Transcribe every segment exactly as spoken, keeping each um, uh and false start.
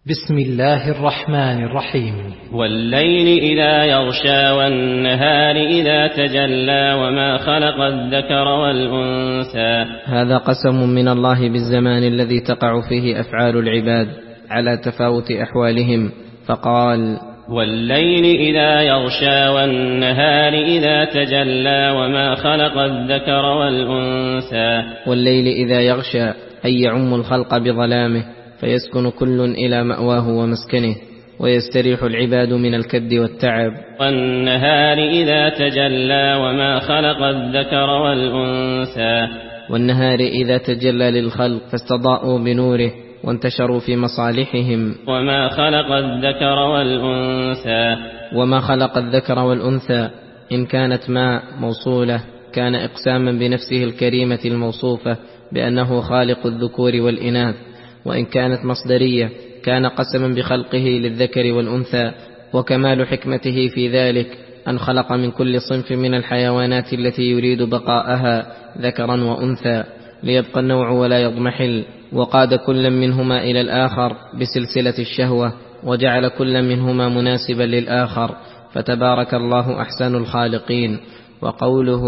بسم الله الرحمن الرحيم. والليل إذا يغشى والنهار إذا تجلى وما خلق الذكر والأنثى. هذا قسم من الله بالزمان الذي تقع فيه أفعال العباد على تفاوت أحوالهم، فقال: والليل إذا يغشى والنهار إذا تجلى وما خلق الذكر والأنثى. والليل إذا يغشى أي يعم الخلق بظلامه، فيسكن كل إلى مأواه ومسكنه، ويستريح العباد من الكد والتعب. والنهار إذا تجلى وما خلق الذكر والأنثى. والنهار إذا تجلى للخلق فاستضاءوا بنوره وانتشروا في مصالحهم. وما خلق الذكر والأنثى. وما خلق الذكر والأنثى إن كانت ماء موصولة كان إقساما بنفسه الكريمة الموصوفة بأنه خالق الذكور والإناث، وإن كانت مصدرية كان قسما بخلقه للذكر والأنثى. وكمال حكمته في ذلك أن خلق من كل صنف من الحيوانات التي يريد بقاءها ذكرا وأنثى ليبقى النوع ولا يضمحل، وقاد كل منهما إلى الآخر بسلسلة الشهوة، وجعل كل منهما مناسبا للآخر، فتبارك الله أحسن الخالقين. وقوله: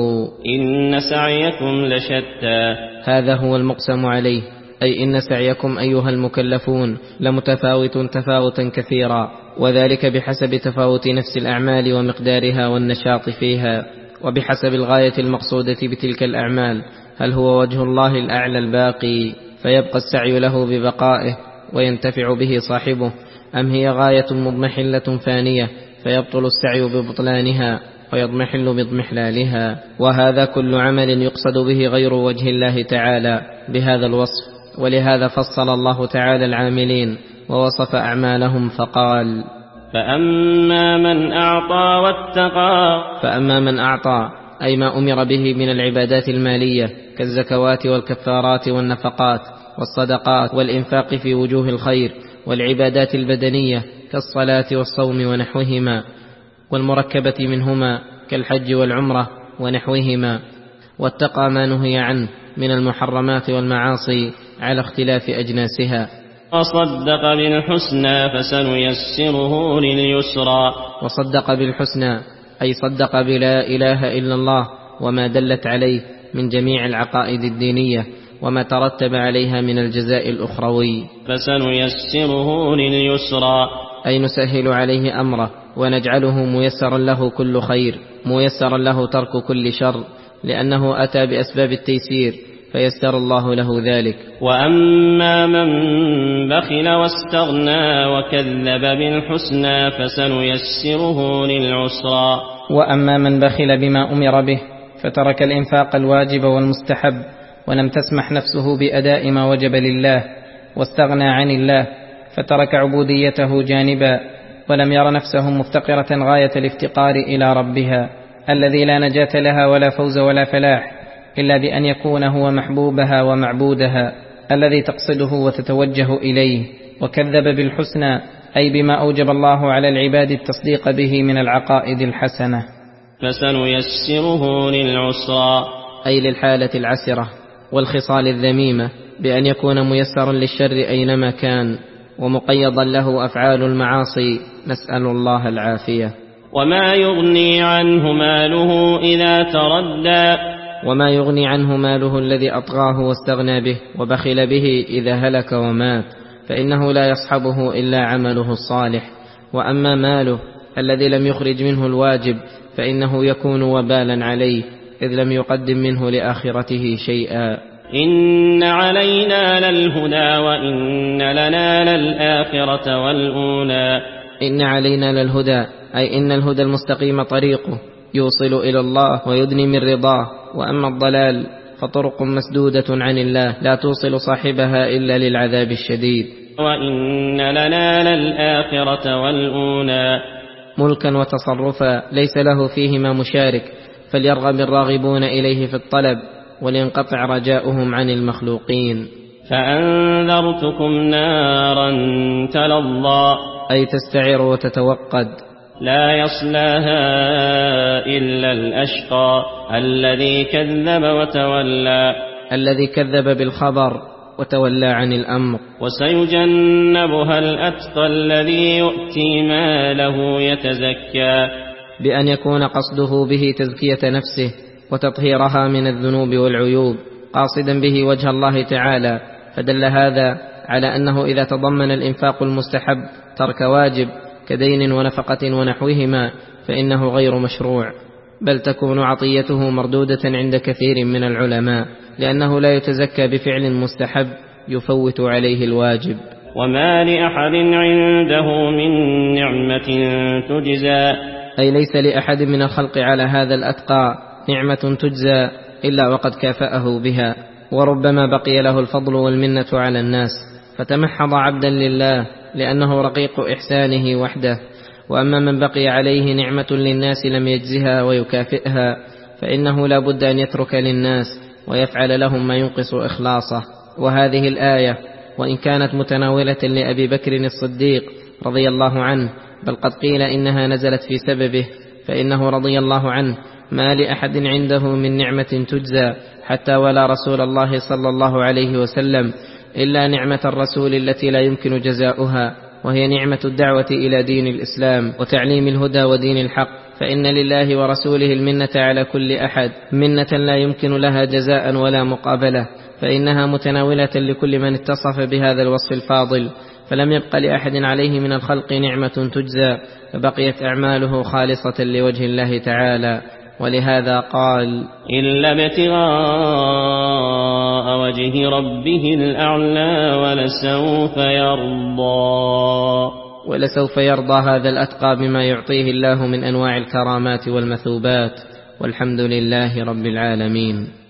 إن سعيكم لشتى، هذا هو المقسم عليه، أي إن سعيكم أيها المكلفون لمتفاوت تفاوتا كثيرا، وذلك بحسب تفاوت نفس الأعمال ومقدارها والنشاط فيها، وبحسب الغاية المقصودة بتلك الأعمال، هل هو وجه الله الأعلى الباقي فيبقى السعي له ببقائه وينتفع به صاحبه، أم هي غاية مضمحلة فانية فيبطل السعي ببطلانها ويضمحل باضمحلالها. وهذا كل عمل يقصد به غير وجه الله تعالى بهذا الوصف، ولهذا فصل الله تعالى العاملين ووصف أعمالهم فقال: فأما من أعطى واتقى. فأما من أعطى أي ما أمر به من العبادات المالية كالزكوات والكفارات والنفقات والصدقات والإنفاق في وجوه الخير، والعبادات البدنية كالصلاة والصوم ونحوهما، والمركبة منهما كالحج والعمرة ونحوهما، واتقى ما نهي عنه من المحرمات والمعاصي على اختلاف أجناسها. وصدق بالحسنى فسنيسره لليسرى. وصدق بالحسنى أي صدق بلا إله إلا الله وما دلت عليه من جميع العقائد الدينية وما ترتب عليها من الجزاء الأخروي. فسنيسره لليسرى أي نسهل عليه أمره ونجعله ميسرا له كل خير، ميسرا له ترك كل شر، لأنه أتى بأسباب التيسير فيسر الله له ذلك. وأما من بخل واستغنى وكذب بالحسنى فسنيسره للعسرى. وأما من بخل بما أمر به فترك الإنفاق الواجب والمستحب ولم تسمح نفسه بأداء ما وجب لله، واستغنى عن الله فترك عبوديته جانبا، ولم ير نفسه مفتقرة غاية الافتقار إلى ربها الذي لا نجاة لها ولا فوز ولا فلاح إلا بأن يكون هو محبوبها ومعبودها الذي تقصده وتتوجه إليه. وكذب بالحسنى أي بما أوجب الله على العباد التصديق به من العقائد الحسنة. فسنيسره للعسرى أي للحالة العسرة والخصال الذميمة، بأن يكون ميسرا للشر أينما كان، ومقيضا له أفعال المعاصي، نسأل الله العافية. وما يغني عنه ماله إذا تردى. وما يغني عنه ماله الذي أطغاه واستغنى به وبخل به إذا هلك ومات، فإنه لا يصحبه إلا عمله الصالح. وأما ماله الذي لم يخرج منه الواجب فإنه يكون وبالا عليه، إذ لم يقدم منه لآخرته شيئا. إن علينا للهدى وإن لنا للآخرة والأولى. إن علينا للهدى أي إن الهدى المستقيم طريقه يوصل إلى الله ويدني من رضاه، وأما الضلال فطرق مسدودة عن الله لا توصل صاحبها إلا للعذاب الشديد. وإن لنا للآخرة والأولى. ملكا وتصرفا ليس له فيهما مشارك، فليرغب الراغبون إليه في الطلب ولينقطع رجاؤهم عن المخلوقين. فأنذرتكم نارا تلظى أي تستعر وتتوقد. لا يصلاها إلا الأشقى الذي كذب وتولى. الذي كذب بالخبر وتولى عن الأمر. وسيجنبها الأتقى الذي يؤتي ماله يتزكى، بأن يكون قصده به تزكية نفسه وتطهيرها من الذنوب والعيوب قاصدا به وجه الله تعالى، فدل هذا على أنه إذا تضمن الإنفاق المستحب ترك واجب كدين ونفقة ونحوهما فإنه غير مشروع، بل تكون عطيته مردودة عند كثير من العلماء، لأنه لا يتزكى بفعل مستحب يفوت عليه الواجب. وما لأحد عنده من نعمة تجزى، أي ليس لأحد من الخلق على هذا الأتقى نعمة تجزى إلا وقد كافأه بها، وربما بقي له الفضل والمنة على الناس فتمحض عبدا لله لأنه رقيق إحسانه وحده. وأما من بقي عليه نعمة للناس لم يجزها ويكافئها فإنه لا بد أن يترك للناس ويفعل لهم ما ينقص إخلاصه. وهذه الآية وإن كانت متناولة لأبي بكر الصديق رضي الله عنه، بل قد قيل إنها نزلت في سببه، فإنه رضي الله عنه ما لأحد عنده من نعمة تجزى حتى ولا رسول الله صلى الله عليه وسلم إلا نعمة الرسول التي لا يمكن جزاؤها، وهي نعمة الدعوة إلى دين الإسلام وتعليم الهدى ودين الحق، فإن لله ورسوله المنة على كل أحد، منة لا يمكن لها جزاء ولا مقابلة، فإنها متناولة لكل من اتصف بهذا الوصف الفاضل، فلم يبق لأحد عليه من الخلق نعمة تجزى، فبقيت أعماله خالصة لوجه الله تعالى. ولهذا قال: إلا ابتغاء وجه ربه الأعلى ولسوف يرضى. ولسوف يرضى هذا الأتقى بما يعطيه الله من أنواع الكرامات والمثوبات، والحمد لله رب العالمين.